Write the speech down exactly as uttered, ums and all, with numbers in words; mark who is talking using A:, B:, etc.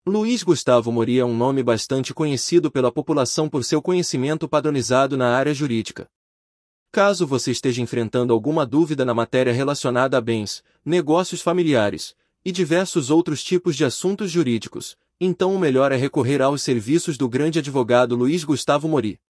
A: Luiz Gustavo Mori é um nome bastante conhecido pela população por seu conhecimento padronizado na área jurídica. Caso você esteja enfrentando alguma dúvida na matéria relacionada a bens, negócios familiares e diversos outros tipos de assuntos jurídicos, então o melhor é recorrer aos serviços do grande advogado Luiz Gustavo Mori.